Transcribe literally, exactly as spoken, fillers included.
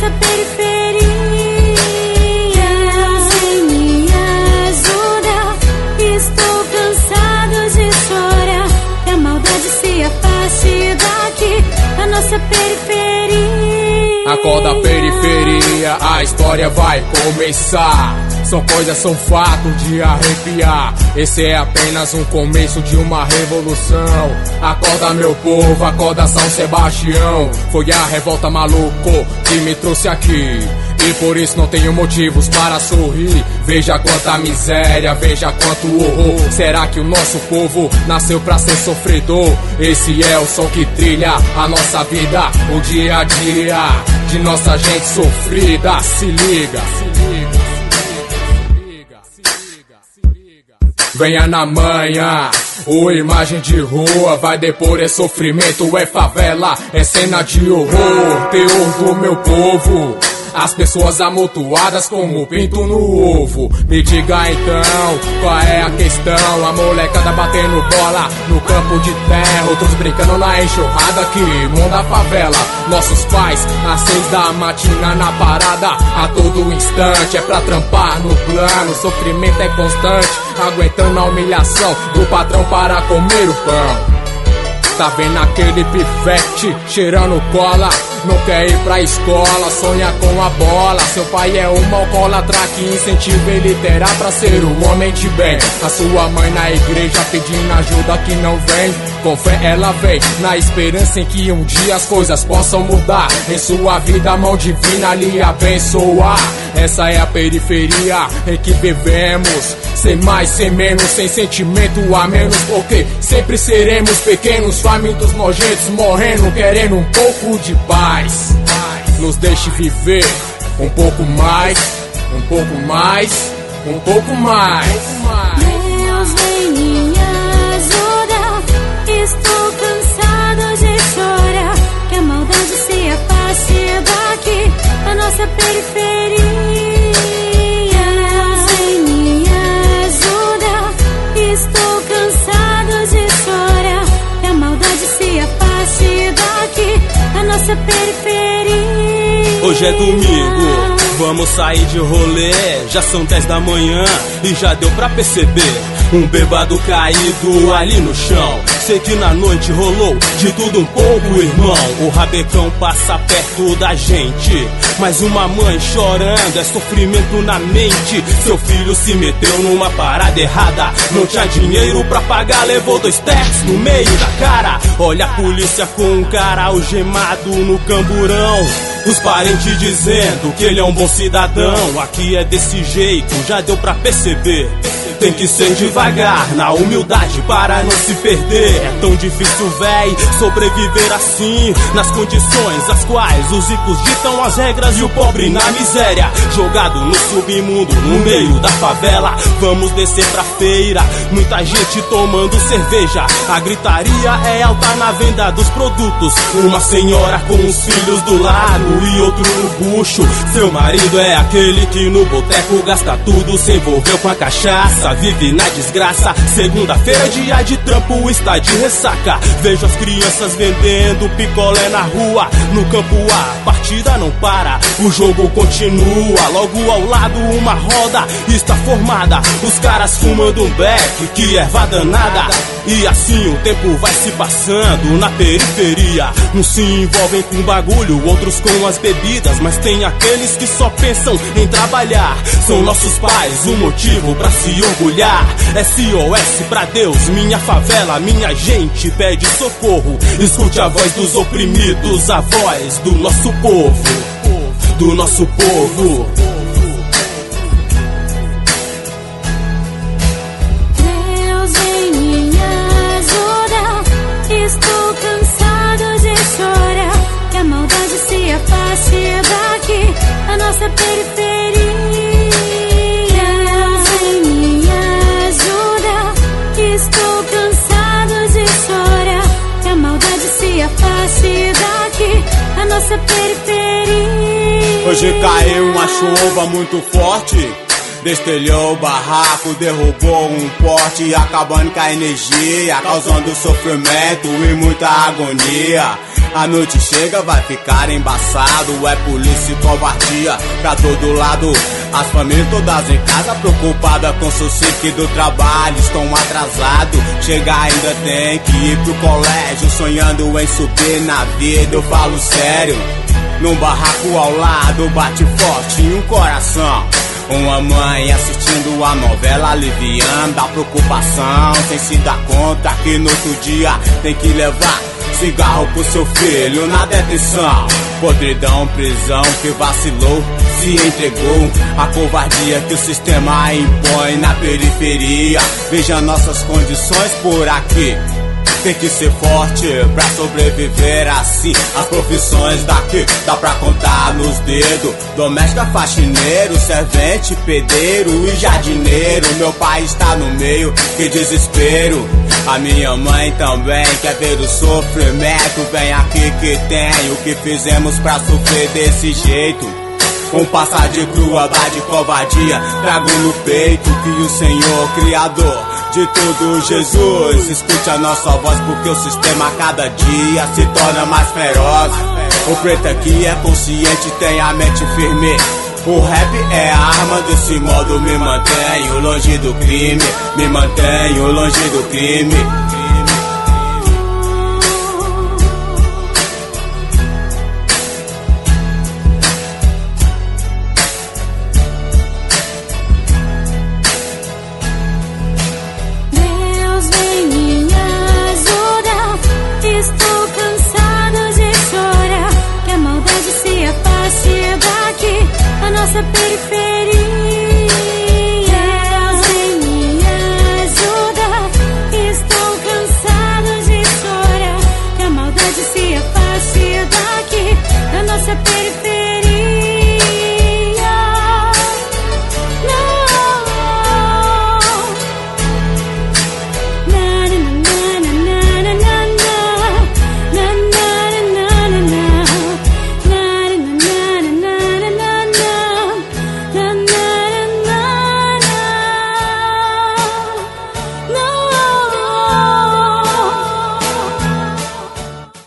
nossa periferia. Deus me ajuda, estou cansado de chorar, que a maldade se afaste daqui, a nossa periferia. Acorda, periferia, a história vai começar. São coisas, são fatos de arrepiar. Esse é apenas um começo de uma revolução. Acorda, meu povo, acorda, São Sebastião. Foi a revolta maluco que me trouxe aqui, e por isso não tenho motivos para sorrir. Veja quanta miséria, veja quanto horror. Será que o nosso povo nasceu pra ser sofredor? Esse é o som que trilha a nossa vida, o dia a dia de nossa gente sofrida. Se liga, se liga, venha na manhã, o Imagem de Rua vai depor, é sofrimento, é favela, é cena de horror. Teor do meu povo, as pessoas amontoadas como o pinto no ovo. Me diga então, qual é a questão? A molecada batendo bola no campo de terra, outros brincando na enxurrada que monta a favela. Nossos pais, às seis da matina na parada, a todo instante é pra trampar no plano. Sofrimento é constante, aguentando a humilhação do patrão para comer o pão. Tá vendo aquele pivete cheirando cola? Não quer ir pra escola, sonha com a bola. Seu pai é um alcoólatra que incentiva ele terá pra ser um homem de bem. A sua mãe na igreja pedindo ajuda que não vem. Com fé ela vem, na esperança em que um dia as coisas possam mudar. Em sua vida a mão divina lhe abençoar. Essa é a periferia em que vivemos, sem mais, sem menos, sem sentimento a menos, porque sempre seremos pequenos, famintos, nojentos, morrendo, querendo um pouco de paz. Nos deixe viver um pouco mais, um pouco mais, um pouco mais. Deus vem me ajuda, estou cansado de chorar, que a maldade se afaste daqui, a nossa periferia. Deus vem me ajuda, estou cansado de chorar, que a maldade se afaste daqui, a nossa periferia. Hoje é domingo, vamos sair de rolê. Já são dez da manhã e já deu pra perceber um bêbado caído ali no chão. Sei que na noite rolou de tudo um pouco, irmão. O rabecão passa perto da gente, mas uma mãe chorando, é sofrimento na mente. Seu filho se meteu numa parada errada, não tinha dinheiro pra pagar, levou dois tex no meio da cara. Olha a polícia com um cara algemado no camburão, os parentes dizendo que ele é um bom cidadão. Aqui é desse jeito, já deu pra perceber. Tem que ser devagar, na humildade para não se perder. É tão difícil, véi, sobreviver assim, nas condições as quais os ricos ditam as regras e o pobre na miséria, jogado no submundo, no meio da favela. Vamos descer pra feira, muita gente tomando cerveja, a gritaria é alta na venda dos produtos. Uma senhora com os filhos do lado e outro no bucho. Seu marido é aquele que no boteco gasta tudo, se envolveu com a cachaça, vive na desgraça. Segunda-feira, dia de trampo, está de ressaca. Vejo as crianças vendendo picolé na rua. No campo a partida não para, o jogo continua. Logo ao lado uma roda está formada, os caras fumando um beck, que erva danada. E assim o tempo vai se passando na periferia. Uns se envolvem com bagulho, outros com as bebidas, mas tem aqueles que só pensam em trabalhar. São nossos pais, o motivo pra se orgulhar. S O S pra Deus, minha favela, minha gente pede socorro. Escute a voz dos oprimidos, a voz do nosso povo, do nosso povo. Deus vem me ajuda, estou cansado de chorar, que a maldade se afaste daqui, a nossa periferia. Deus vem me ajuda, estou cansado de chorar, que a maldade se afaste daqui, a nossa periferia. Hoje caiu uma chuva muito forte destelhou o barraco, derrubou um poste, acabando com a energia, causando sofrimento e muita agonia. A noite chega, vai ficar embaçado, é polícia e covardia pra todo lado. As famílias todas em casa, preocupadas com seu ciclo do trabalho, estão atrasados. Chega ainda tem que ir pro colégio, sonhando em subir na vida, eu falo sério. Num barraco ao lado, bate forte em um coração. Uma mãe assistindo a novela, aliviando a preocupação, sem se dar conta que no outro dia tem que levar cigarro pro seu filho na detenção. Podridão, prisão, que vacilou, se entregou a covardia que o sistema impõe na periferia. Veja nossas condições por aqui. Tem que ser forte pra sobreviver assim. As profissões daqui dá pra contar nos dedos: doméstica, faxineiro, servente, pedreiro e jardineiro. Meu pai está no meio, que desespero. A minha mãe também quer ver o sofrimento. Vem aqui que tem o que fizemos pra sofrer desse jeito. Com passar de crueldade e covardia, trago no peito que o Senhor, Criador de tudo, Jesus, escute a nossa voz, porque o sistema a cada dia se torna mais feroz. O preto aqui é consciente, tem a mente firme. O rap é a arma, desse modo me mantenho longe do crime, me mantenho longe do crime. Nossa periferia.